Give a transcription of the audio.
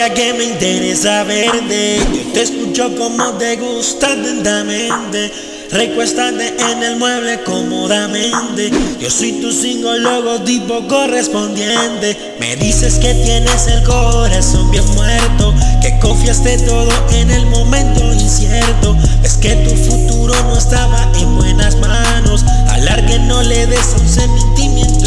historia que me interesa verte. Yo te escucho como te gusta atentamente. Recuéstate en el mueble cómodamente. Yo soy tu single logotipo correspondiente. Me dices que tienes el corazón bien muerto, que confiaste todo en el momento incierto. Ves que tu futuro no estaba en buenas manos. Alargue, no le des a un sentimiento